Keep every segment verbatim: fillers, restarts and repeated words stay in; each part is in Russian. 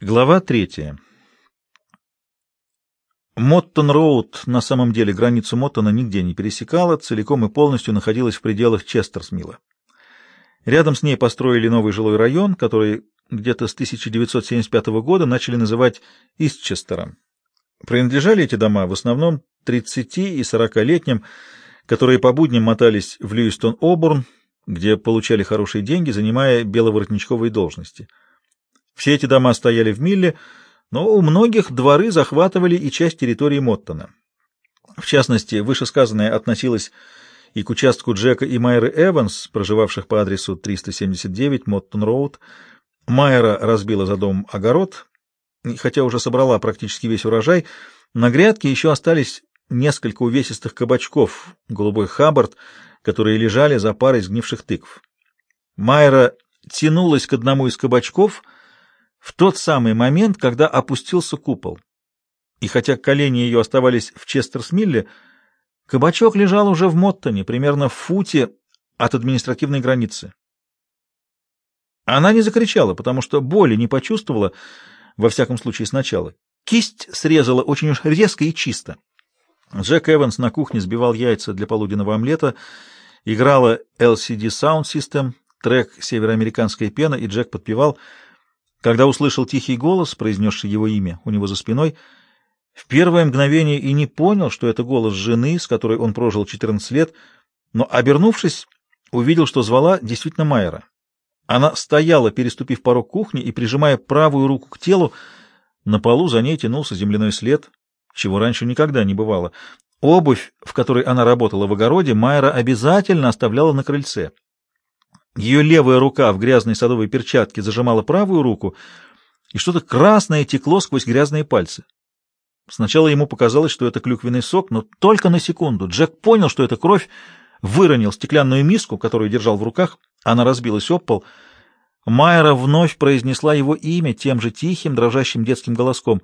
Глава третья. Моттон-Роуд на самом деле границу Моттона нигде не пересекала, целиком и полностью находилась в пределах Честерсмилла. Рядом с ней построили новый жилой район, который где-то с тысяча девятьсот семьдесят пятого года начали называть Истчестером. Принадлежали эти дома в основном тридцати- и сорокалетним, которые по будням мотались в Льюистон-Обурн, где получали хорошие деньги, занимая беловоротничковые должности. Все эти дома стояли в Милле, но у многих дворы захватывали и часть территории Моттона. В частности, вышесказанное относилось и к участку Джека и Майры Эванс, проживавших по адресу триста семьдесят девять Моттон-Роуд. Майра разбила за домом огород, и хотя уже собрала практически весь урожай, на грядке еще остались несколько увесистых кабачков, голубой Хаббард, которые лежали за парой сгнивших тыкв. Майра тянулась к одному из кабачков в тот самый момент, когда опустился купол. И хотя колени ее оставались в Честерсмилле, кабачок лежал уже в Моттоне, примерно в футе от административной границы. Она не закричала, потому что боли не почувствовала, во всяком случае сначала. Кисть срезала очень уж резко и чисто. Джек Эванс на кухне сбивал яйца для полуденного омлета, играла эл си ди Sound System, трек «Североамериканская пена», и Джек подпевал. Когда услышал тихий голос, произнесший его имя у него за спиной, в первое мгновение и не понял, что это голос жены, с которой он прожил четырнадцать лет, но, обернувшись, увидел, что звала действительно Майра. Она стояла, переступив порог кухни и прижимая правую руку к телу. На полу за ней тянулся земляной след, чего раньше никогда не бывало. Обувь, в которой она работала в огороде, Майра обязательно оставляла на крыльце. Ее левая рука в грязной садовой перчатке зажимала правую руку, и что-то красное текло сквозь грязные пальцы. Сначала ему показалось, что это клюквенный сок, но только на секунду. Джек понял, что это кровь, выронил стеклянную миску, которую держал в руках. Она разбилась об пол. Майра вновь произнесла его имя тем же тихим, дрожащим детским голоском.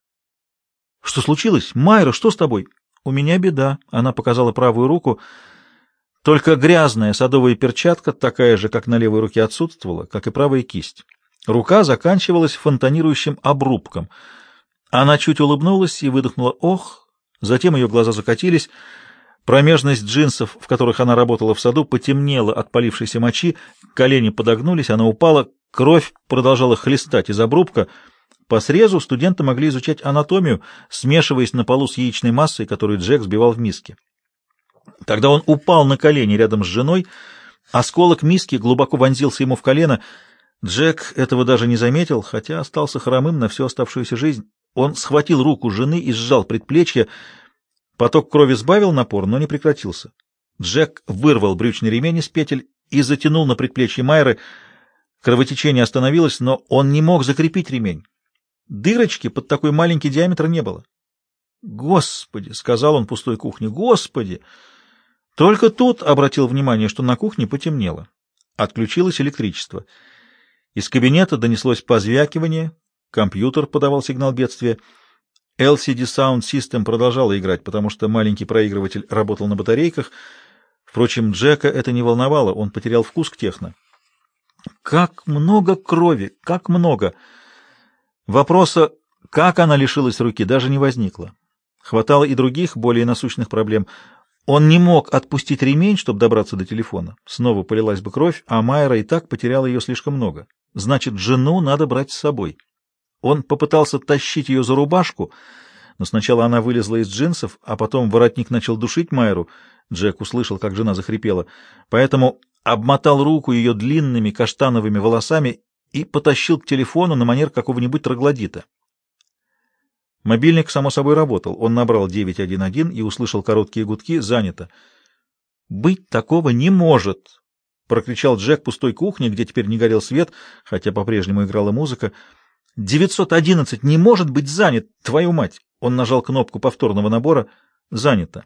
— Что случилось? Майра, что с тобой? — У меня беда. Она показала правую руку. Только грязная садовая перчатка, такая же, как на левой руке, отсутствовала, как и правая кисть. Рука заканчивалась фонтанирующим обрубком. Она чуть улыбнулась и выдохнула «ох», затем ее глаза закатились. Промежность джинсов, в которых она работала в саду, потемнела от полившейся мочи, колени подогнулись, она упала, кровь продолжала хлестать из обрубка. По срезу студенты могли изучать анатомию, смешиваясь на полу с яичной массой, которую Джек сбивал в миске. Тогда он упал на колени рядом с женой, осколок миски глубоко вонзился ему в колено. Джек этого даже не заметил, хотя остался хромым на всю оставшуюся жизнь. Он схватил руку жены и сжал предплечье. Поток крови сбавил напор, но не прекратился. Джек вырвал брючный ремень из петель и затянул на предплечье Майры. Кровотечение остановилось, но он не мог закрепить ремень. Дырочки под такой маленький диаметр не было. «Господи!» — сказал он пустой кухне. «Господи!» Только тут обратил внимание, что на кухне потемнело. Отключилось электричество. Из кабинета донеслось позвякивание, компьютер подавал сигнал бедствия. эл си ди Sound System продолжала играть, потому что маленький проигрыватель работал на батарейках. Впрочем, Джека это не волновало, он потерял вкус к техно. Как много крови, как много! Вопроса, как она лишилась руки, даже не возникло. Хватало и других, более насущных проблем. Он не мог отпустить ремень, чтобы добраться до телефона. Снова полилась бы кровь, а Майра и так потеряла ее слишком много. Значит, жену надо брать с собой. Он попытался тащить ее за рубашку, но сначала она вылезла из джинсов, а потом воротник начал душить Майру. Джек услышал, как жена захрипела, поэтому обмотал руку ее длинными каштановыми волосами и потащил к телефону на манер какого-нибудь троглодита. Мобильник, само собой, работал. Он набрал девять один один и услышал короткие гудки «Занято». «Быть такого не может!» — прокричал Джек пустой кухни, где теперь не горел свет, хотя по-прежнему играла музыка. «девятьсот одиннадцать не может быть занят, твою мать!» Он нажал кнопку повторного набора «Занято».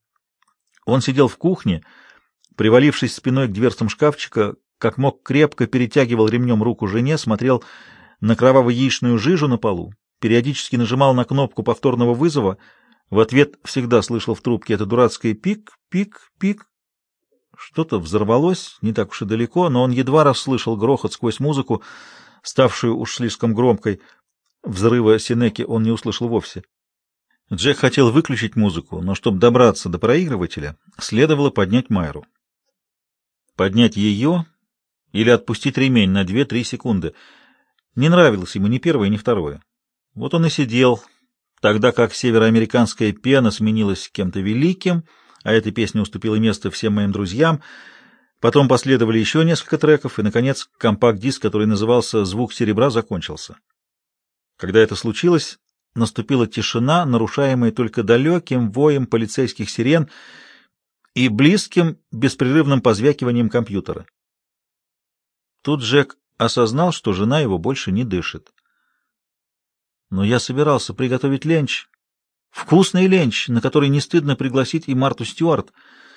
Он сидел в кухне, привалившись спиной к дверцам шкафчика, как мог крепко перетягивал ремнем руку жене, смотрел на кроваво-яичную жижу на полу, периодически нажимал на кнопку повторного вызова, в ответ всегда слышал в трубке это дурацкое пик, пик, пик. Что-то взорвалось, не так уж и далеко, но он едва расслышал грохот сквозь музыку, ставшую уж слишком громкой. Взрыва Сенеки он не услышал вовсе. Джек хотел выключить музыку, но чтобы добраться до проигрывателя, следовало поднять Майру. Поднять ее или отпустить ремень на две-три секунды. Не нравилось ему ни первое, ни второе. Вот он и сидел, тогда как североамериканская пена сменилась кем-то великим, а эта песня уступила место всем моим друзьям. Потом последовали еще несколько треков, и, наконец, компакт-диск, который назывался «Звук серебра», закончился. Когда это случилось, наступила тишина, нарушаемая только далеким воем полицейских сирен и близким беспрерывным позвякиванием компьютера. Тут Джек осознал, что жена его больше не дышит. Но я собирался приготовить ленч. Вкусный ленч, на который не стыдно пригласить и Марту Стюарт.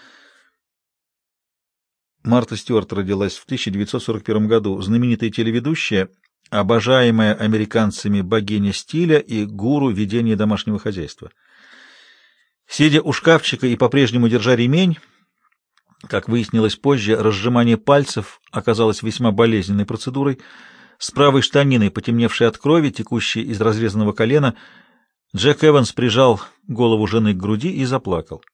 Марта Стюарт родилась в тысяча девятьсот сорок первом году, знаменитая телеведущая, обожаемая американцами богиня стиля и гуру ведения домашнего хозяйства. Сидя у шкафчика и по-прежнему держа ремень, как выяснилось позже, разжимание пальцев оказалось весьма болезненной процедурой. С правой штаниной, потемневшей от крови, текущей из разрезанного колена, Джек Эванс прижал голову жены к груди и заплакал.